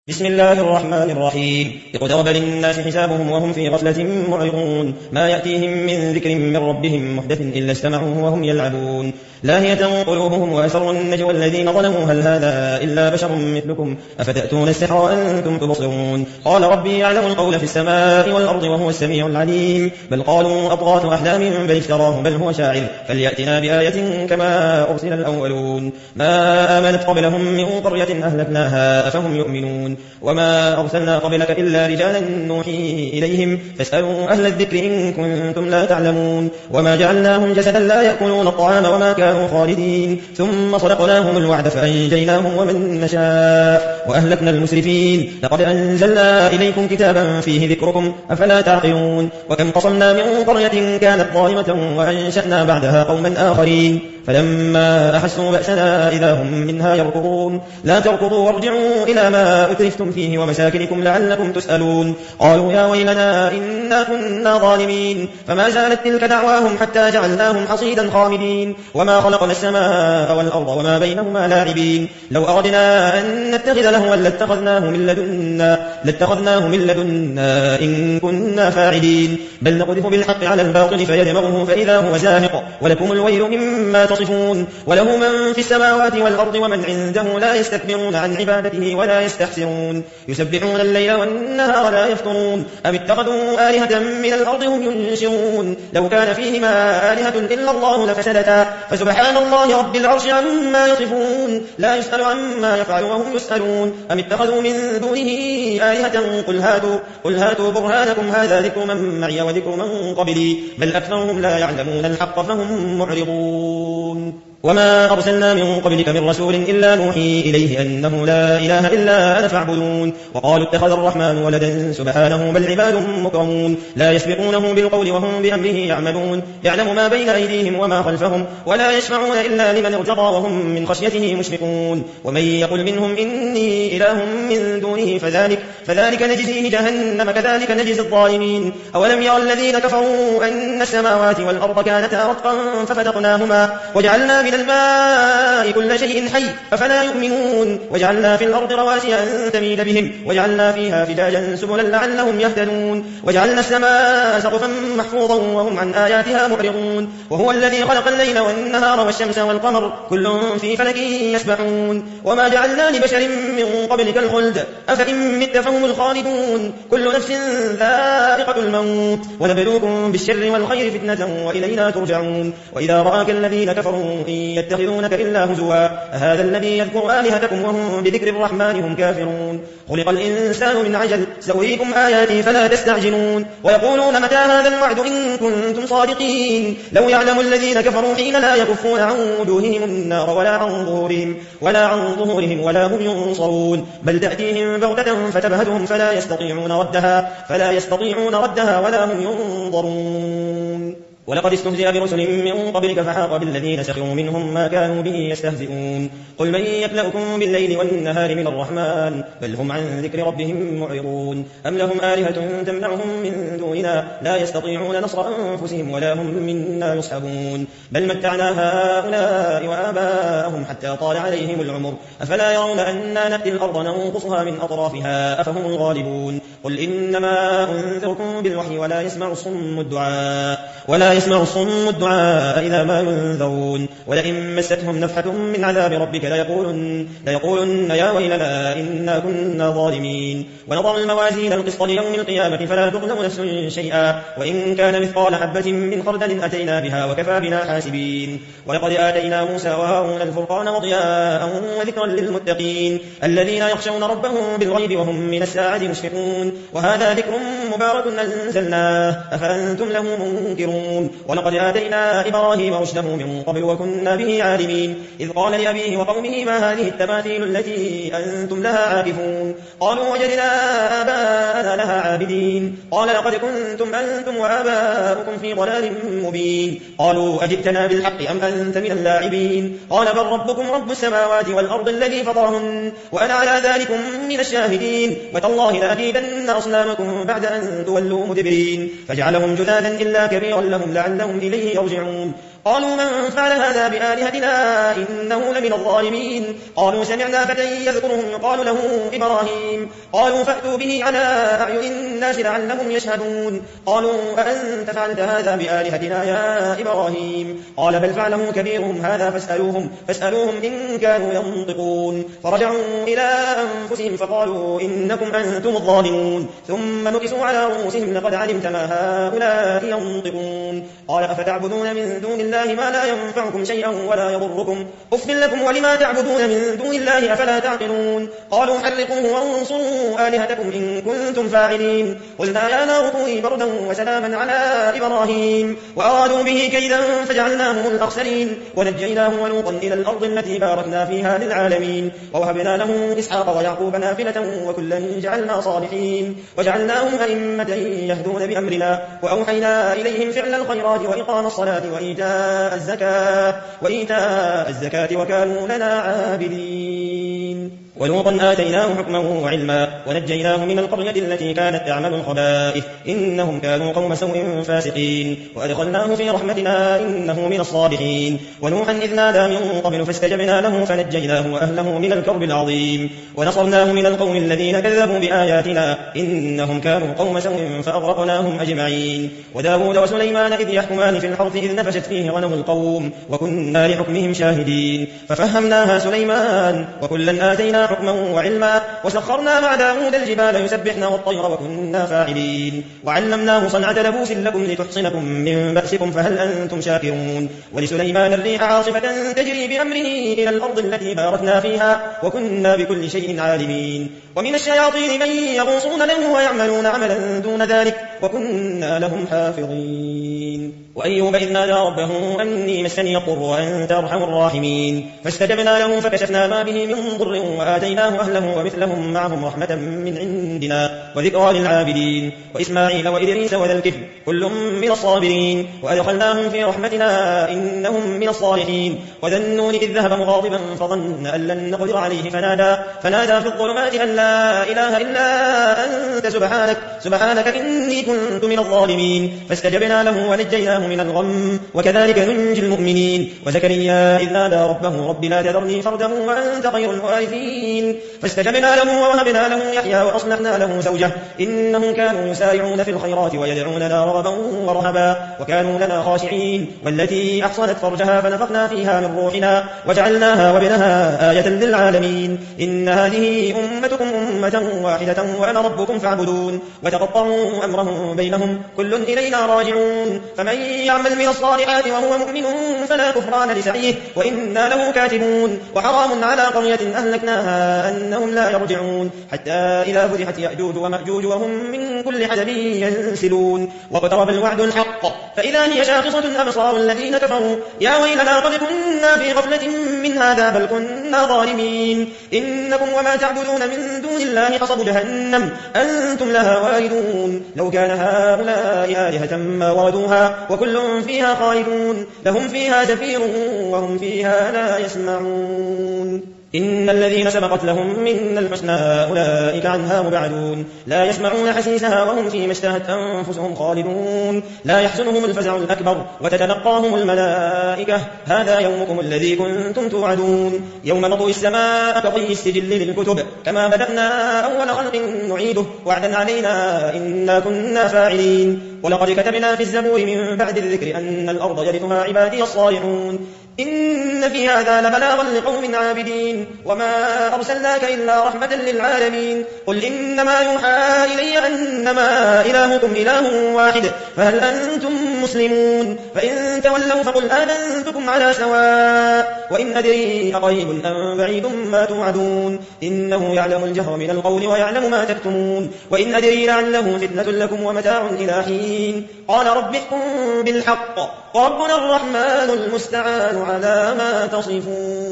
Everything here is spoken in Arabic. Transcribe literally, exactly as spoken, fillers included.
بسم الله الرحمن الرحيم اقترب للناس حسابهم وهم في غفلة معرضون ما يأتيهم من ذكر من ربهم محدث إلا استمعوه وهم يلعبون لاهية قلوبهم وأسروا النجوى الذين ظلموا هل هذا إلا بشر مثلكم أفتأتون السحر وأنتم تبصرون قال ربي يعلم القول في السماء والأرض وهو السميع العليم بل قالوا أضغاث أحلام بل افتراه بل هو شاعر فليأتنا بآية كما أرسل الأولون ما آمنت قبلهم من قرية أهلكناها أفهم يؤمنون وما أرسلنا قبلك إلا رجالا نوحي إليهم فاسألوا أهل الذكر إن كنتم لا تعلمون وما جعلناهم جسدا لا يأكلون الطعام وما كانوا خالدين ثم صدقناهم الوعد فأنجيناهم ومن نشاء وأهلكنا المسرفين لقد أنزلنا إليكم كتابا فيه ذكركم أفلا تعقلون وكم قصمنا من قرية كانت ظالمة وأنشأنا بعدها قوما آخرين فلما أحسوا بأسنا إذا هم منها يركضون لا تركضوا وارجعوا إلى ما أترفتم فيه ومساكنكم لعلكم تسألون قالوا يا ويلنا إنا كنا ظالمين فما زالت تلك دعواهم حتى جعلناهم حصيدا خامدين وما خلقنا السماء والأرض وما بينهما لاعبين لو أردنا أن نتخذ لهوا لاتخذناه من لدنا لاتخذناه من لدنا إن كنا فاعلين بل نقذف بالحق على الباطل فيدمغه فإذا هو زاهق ولكم الويل مما تصفون وله من في السماوات والأرض ومن عنده لا يستكبرون عن عبادته ولا يستحسرون يسبحون الليل والنهار لا يفترون أم اتخذوا آلهة من الأرض هم ينشرون لو كان فيهما آلهة إلا الله لفسدتا فسبحان الله رب العرش عما يصفون لا يسأل عما يفعل وهم يسألون أم اتخذوا من دونه آلهة قل هاتوا, قل هاتوا برهانكم هذا ذكر من معي وذكر من قبلي بل أكثرهم لا يعلمون الحق فهم معرضون وما أرسلنا من قبلك من رسول إلا نوحي إليه أنه لا إله إلا أنا فاعبدون وقالوا اتخذ الرحمن ولدا سبحانه بل عباد مكرمون لا يسبقونه بالقول وهم بأمره يعملون يعلم ما بين أيديهم وما خلفهم ولا يشفعون إلا لمن ارتضى وهم من خشيته مشفقون ومن يقل منهم إني إله من دونه فذلك, فذلك نجزيه جهنم كذلك نجزي الظالمين أولم يرى الذين كفروا أن السماوات والأرض كانتا رتقا ففتقناهما وجعلنا من الماء كل شيء حي أفلا يؤمنون وجعلنا في الأرض رواسي أن تميد بهم وجعلنا فيها فجاجا سبلا لعلهم يهتدون وجعلنا السماء سقفا محفوظا وهم عن آياتها معرضون وهو الذي خلق الليل والنهار والشمس والقمر كل في فلك يسبحون وما جعلنا لبشر من قبلك الخلد أفإن مت فهم الخالدون كل نفس ذائقة الموت ونبلوكم بالشر والخير فتنة وإلينا ترجعون وإذا رآك الذين كفروا يتخذونك إلا هزوا هذا الذي يذكر آلهتكم وهم بذكر الرحمن هم كافرون خلق الإنسان من عجل سأريكم آياتي فلا تستعجلون ويقولون متى هذا الوعد إن كنتم صادقين لو يعلم الذين كفروا حين لا يكفون عن وجوههم النار ولا عن ظهورهم ولا عن ظهورهم ولا هم ينصرون بل تأتيهم بغتة فتبهتهم فلا يستطيعون ردها فلا يستطيعون ردها ولا هم ينظرون ولقد استهزئ برسل من قبلك فحاق بالذين سخروا منهم ما كانوا به يستهزئون قل من يكلؤكم بالليل والنهار من الرحمن بل هم عن ذكر ربهم معرضون أم لهم آلهة تمنعهم من دوننا لا يستطيعون نصر أنفسهم ولا هم منا يصحبون بل متعنا هؤلاء وآباءهم حتى طال عليهم العمر أفلا يرون أنا نأتي الأرض ننقصها من أطرافها أفهم الغالبون قل إنما أنذركم بالوحي ولا يسمع الصم الدعاء ولا يسمع الصم الدعاء إذا ما ينذرون ولئن مستهم نفحة من عذاب ربك ليقولن, ليقولن يا ويلنا إنا كنا ظالمين ونضع الموازين القسط ليوم القيامة فلا تظلم نفس شيئا وإن كان مثقال حبة من خردل أتينا بها وكفى بنا حاسبين ولقد آتينا موسى وهارون الفرقان وضياء وذكرا للمتقين الذين يخشون ربهم بالغيب وهم من الساعة مشفقون وهذا ذكر مبارك أنزلناه أفأنتم له منكرون ولقد آتينا إبراهيم رشده من قبل وكنا به عالمين إذ قال لأبيه وقومه ما هذه التماثيل التي أنتم لها عاكفون قالوا وجدنا آباءنا لها عابدين قال لقد كنتم أنتم وآباؤكم في ضلال مبين قالوا أجئتنا بالحق أم أنت من اللاعبين قال بل ربكم رب السماوات والأرض الذي فطرهن وأنا على ذلكم من الشاهدين وتالله لأكيدن أصنامكم بعد أن تولوا مدبرين فجعلهم جذاذا إلا كبيرا لهم لعلهم إليه يرجعون قالوا من فعل هذا بآلهتنا إنه لمن الظالمين. قالوا سمعنا فتى يذكرهم قالوا له إبراهيم. قالوا فأتوا به على أعين الناس لعلهم يشهدون. قالوا أأنت فعلت هذا بآلهتنا يا إبراهيم؟ قال بل فعله كبيرهم هذا فاسألوهم, فاسألوهم إن كانوا ينطقون. فرجعوا إلى أنفسهم فقالوا إنكم أنتم الظالمون. ثم نكسوا على رؤوسهم لقد علمت ما هؤلاء ينطقون. قال أفتعبدون من دون الله ما لا ينفعكم شيئا ولا يضركم أف لكم ولما تعبدون من دون الله أفلا تعقلون. قالوا حرقوه وانصروا آلهتكم إن كنتم فاعلين. قلنا يا نار كوني بردا وسلاما على إبراهيم وأرادوا به كيدا فجعلناهم الأخسرين ونجيناه ولوطا إلى الأرض التي باركنا فيها للعالمين ووهبنا له إسحاق ويعقوب نافلة وكلا جعلنا صالحين وجعلناهم أئمة يهدون بأمرنا وأوحينا إليهم فعل الخيرات وإقام الصلاة وإيتاء الزكاة, وإيتاء الزكاة وكانوا لنا عابدين. ولوطا آتيناه حكما وعلما ونجيناه من القرية التي كانت تعمل الخبائث إنهم كانوا قوم سوء فاسقين وأدخلناه في رحمتنا إنه من الصالحين. ونوحا إذ نادى من قبل فاستجبنا له فنجيناه وأهله من الكرب العظيم ونصرناه من القوم الذين كذبوا بآياتنا إنهم كانوا قوم سوء فأغرقناهم أجمعين. وداود وسليمان إذ يحكمان في الحرث إذ نفشت فيه غنم القوم وكنا لحكمهم شاهدين ففهمناها سليمان وكلا آتينا حكما وعلما وسخرنا مع داود الجبال يسبحن والطير وكنا فاعلين. وعلمناه صنعة لبوس لكم لتحصنكم من بأسكم فهل أنتم شاكرون. ولسليمان الريح عاصفة تجري بأمره إلى الأرض التي باركنا فيها وكنا بكل شيء عالمين. ومن الشياطين من يغوصون له ويعملون عملا دون ذلك وكنا لهم حافظين. وأيوب إذ نادى ربه أني مسني الضر وأنت أرحم الراحمين فاستجبنا له فكشفنا ما به من ضر وآتيناه أهله ومثلهم معهم رحمة من عندنا وذكرى للعابدين. وإسماعيل وإدريس وذا الكفل كل من الصابرين وأدخلناهم في رحمتنا إنهم من الصالحين. وذا النون إذ ذهب مغاضبا فظن أن لن نقدر عليه فنادى, فنادى في الظلمات أن لا إله إلا أنت سبحانك, سبحانك إني كنت من الظالمين. فاستجبنا له ونجيناه من الغم وكذلك ننجي المؤمنين. وزكريا إذ نادى ربه رب لا تذرني فردا وأنت خير الوارثين فاستجبنا له ووهبنا له يحيى وأصلحنا له زوجه إنهم كانوا يسارعون في الخيرات ويدعوننا رغبا ورهبا وكانوا لنا خاشعين. والتي أحصنت فرجها فنفخنا فيها من روحنا وجعلناها وابنها آية للعالمين. إن هذه أمتكم أمة واحدة وأنا ربكم فاعبدون. وتقطعوا أمرهم بينهم كل إلينا راجعون. فمن يعمل من الصالحات وهو مؤمن فلا كفران لسعيه وإنا له كاتبون. وحرام على قرية أهلكناها أنهم لا يرجعون حتى إذا فتحت يأجوج ومأجوج وهم من كل حدب ينسلون. واقترب الوعد الحق فإذا هي شاخصة أبصار الذين كفروا يا ويلنا قد كنا في غفلة من هذا بل كنا ظالمين. إنكم وما تعبدون من دون الله حصب جهنم أنتم لها واردون. لو كان هؤلاء آلهة ما وردوها وكل فيها خالدون لهم فيها زفير وهم فيها لا يسمعون. إن الذين سبقت لهم من الحسنى أولئك عنها مبعدون لا يسمعون حسيسها وهم فيما اشتهت أنفسهم خالدون. لا يحزنهم الفزع الأكبر وتتلقاهم الملائكة هذا يومكم الذي كنتم توعدون. يوم نطوي السماء كطي السجل للكتب كما بدأنا أول خلق نعيده وعدا علينا إنا كنا فاعلين. ولقد كتبنا في الزبور من بعد الذكر أن الأرض يرثها عبادي الصالحون. إن في هذا لبلاغا لقوم عابدين. وما أرسلناك إلا رحمة للعالمين. قل إنما يوحى إلي أنما إلهكم إله واحد فهل أنتم مسلمون؟ فإن تولوا فقل آذنتكم على سواء وإن أدري أقريب أم بعيد ما توعدون. إنه يعلم الجهر من القول ويعلم ما تكتمون. وإن أدري لعله فتنة لكم ومتاع إلى حين. قال رب احكم بالحق وربنا الرحمن المستعان على ما تصفون.